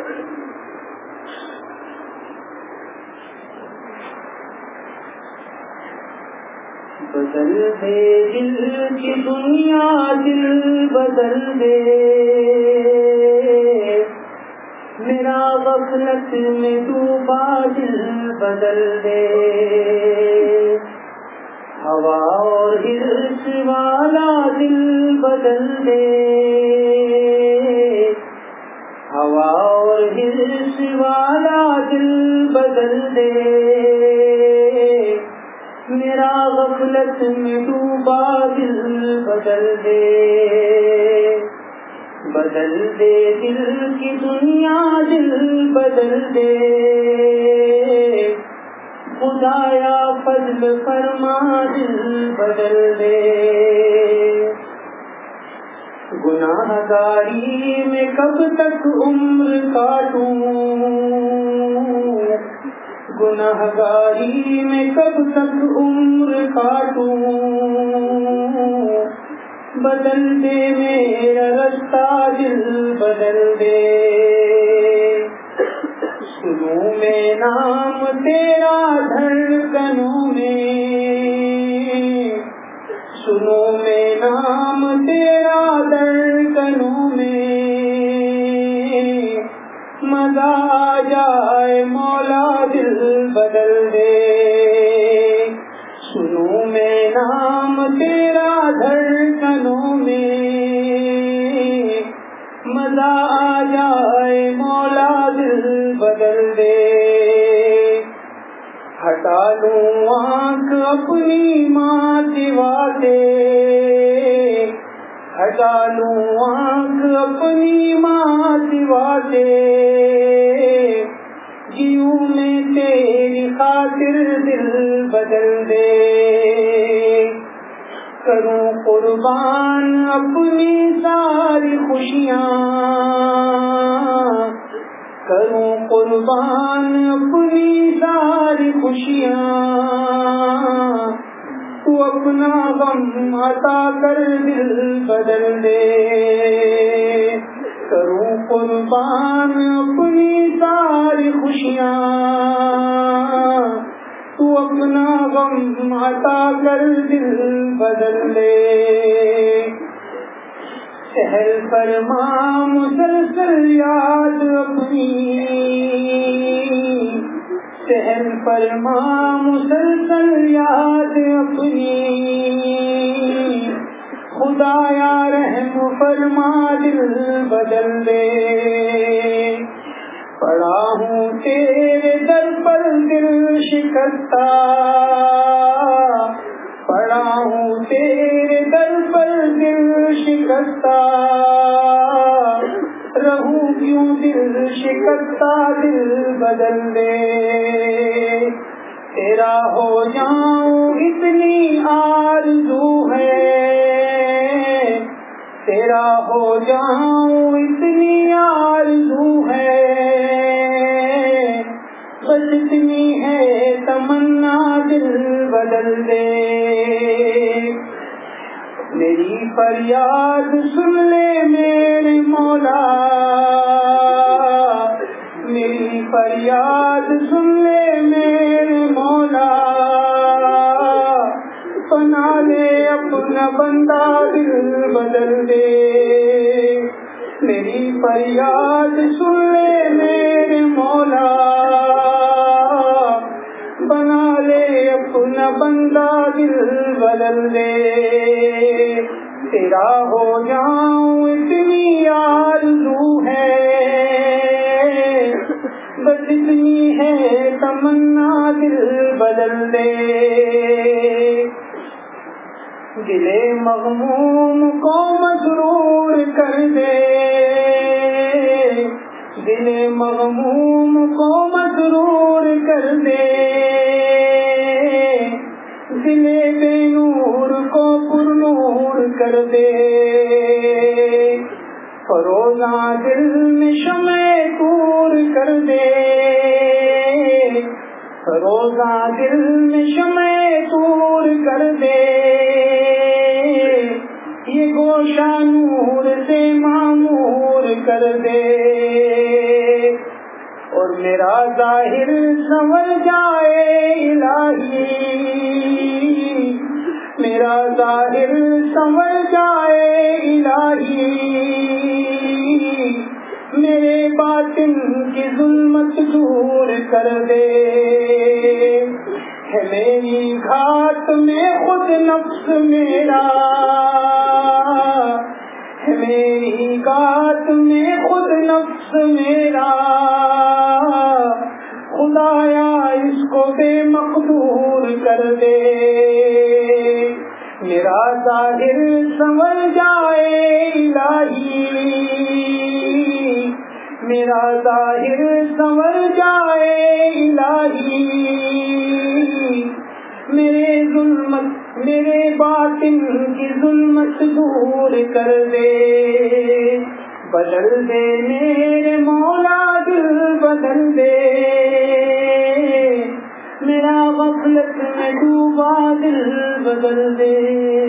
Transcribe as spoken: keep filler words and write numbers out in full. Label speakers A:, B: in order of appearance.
A: بدل دے دل کی دنیا دل بدل دے، میرا غفلت میں ڈوبا دل بدل دے، ہوا اور حرص والا دل بدل دے، ہوا اور حرص والا دل بدل دے، میرا غفلت میں ڈوبا دل بدل دے، بدل دے دل کی دنیا دل بدل دے، خدایا فضل فرما دل بدل دے، گناہ گاری میں کب تک عمر کاٹوں، گناہ گاری میں کب تک عمر کاٹوں، بدل دے میرا رستہ دل بدل دے، سنوں میں نام تیرا دھڑکنوں میں، سنوں میں نام تیرا دھڑکنوں میں، مزہ آ جائے مولا دل بدل دے، سنوں میں نام تیرا دھڑکنوں میں، مزہ آ جائے مولا دل بدل دے، ہٹا لوں آنکھ اپنی ماں سوا سے، ہٹا لوں آنکھ اپنی ماں سوا سے، جیوں میں تیری خاطر دل بدل دے، کروں قربان اپنی ساری خوشیاں، کروں قربان اپنی ساری خوشیاں، تو اپنا غم عطا کر دل بدل دے، کروں قربان اپنی ساری خوشیاں، تو اپنا غم عطا کر دل بدل دے، سہل فرما مسلسل یاد اپنی، سہل فرما مسلسل یاد اپنی، خدایا رحم فرما دل بدل دے، پڑا ہوں تیرے در پر دل شکستہ، پڑا ہوں تیرے در پر دل شکستہ، رہوں کیوں دل شکستہ دل بدل دے، تیرا ہو جاؤں اتنی آرزو ہے، تیرا ہو جاؤں اتنی آرزو ہے، بس اتنی ہے تمنا دل بدل دے، میری فریاد سن لے میرے مولا، میری فریاد سن لے میرے مولا، بنا لے اپنا بندہ دل بدل دے، میری فریاد سن لے میرے مولا، بنا لے اپنا بندہ دل بدل دے، تیرا ہو جاؤں اتنی آرزو ہے، بس اتنی ہے تمنا دل بدل دے، دل مغموم کو مسرور کر دے، دل مغموم کو مسرور کر دے، دل بے نور کو پر نور کر دے، فروزاں دل میں شمع طور کر دے، فروزاں دل میں شمع طور کر دے، یہ گوشہ نور سے معمور کر دے، اور میرا ظاہر سنور جائے الہی، میرا ظاہر سنور جائے الہی، میرے باطن کی ظلمت دور کر دے، ہے میری گھاٹ میں خود نفس میرا، ہے میری گھاٹ میں خود نفس میرا، خدایا اس کو بے مقدور کر دے، میرا ظاہر سنور جائے الہی، میرا ظاہر سنور جائے الہی، میرے ظلمت میرے باطن کی ظلمت دور کر دے، بدل دے میرے مولا دل بدل دے، میرا غفلت میں ڈوبا دل بدل دے۔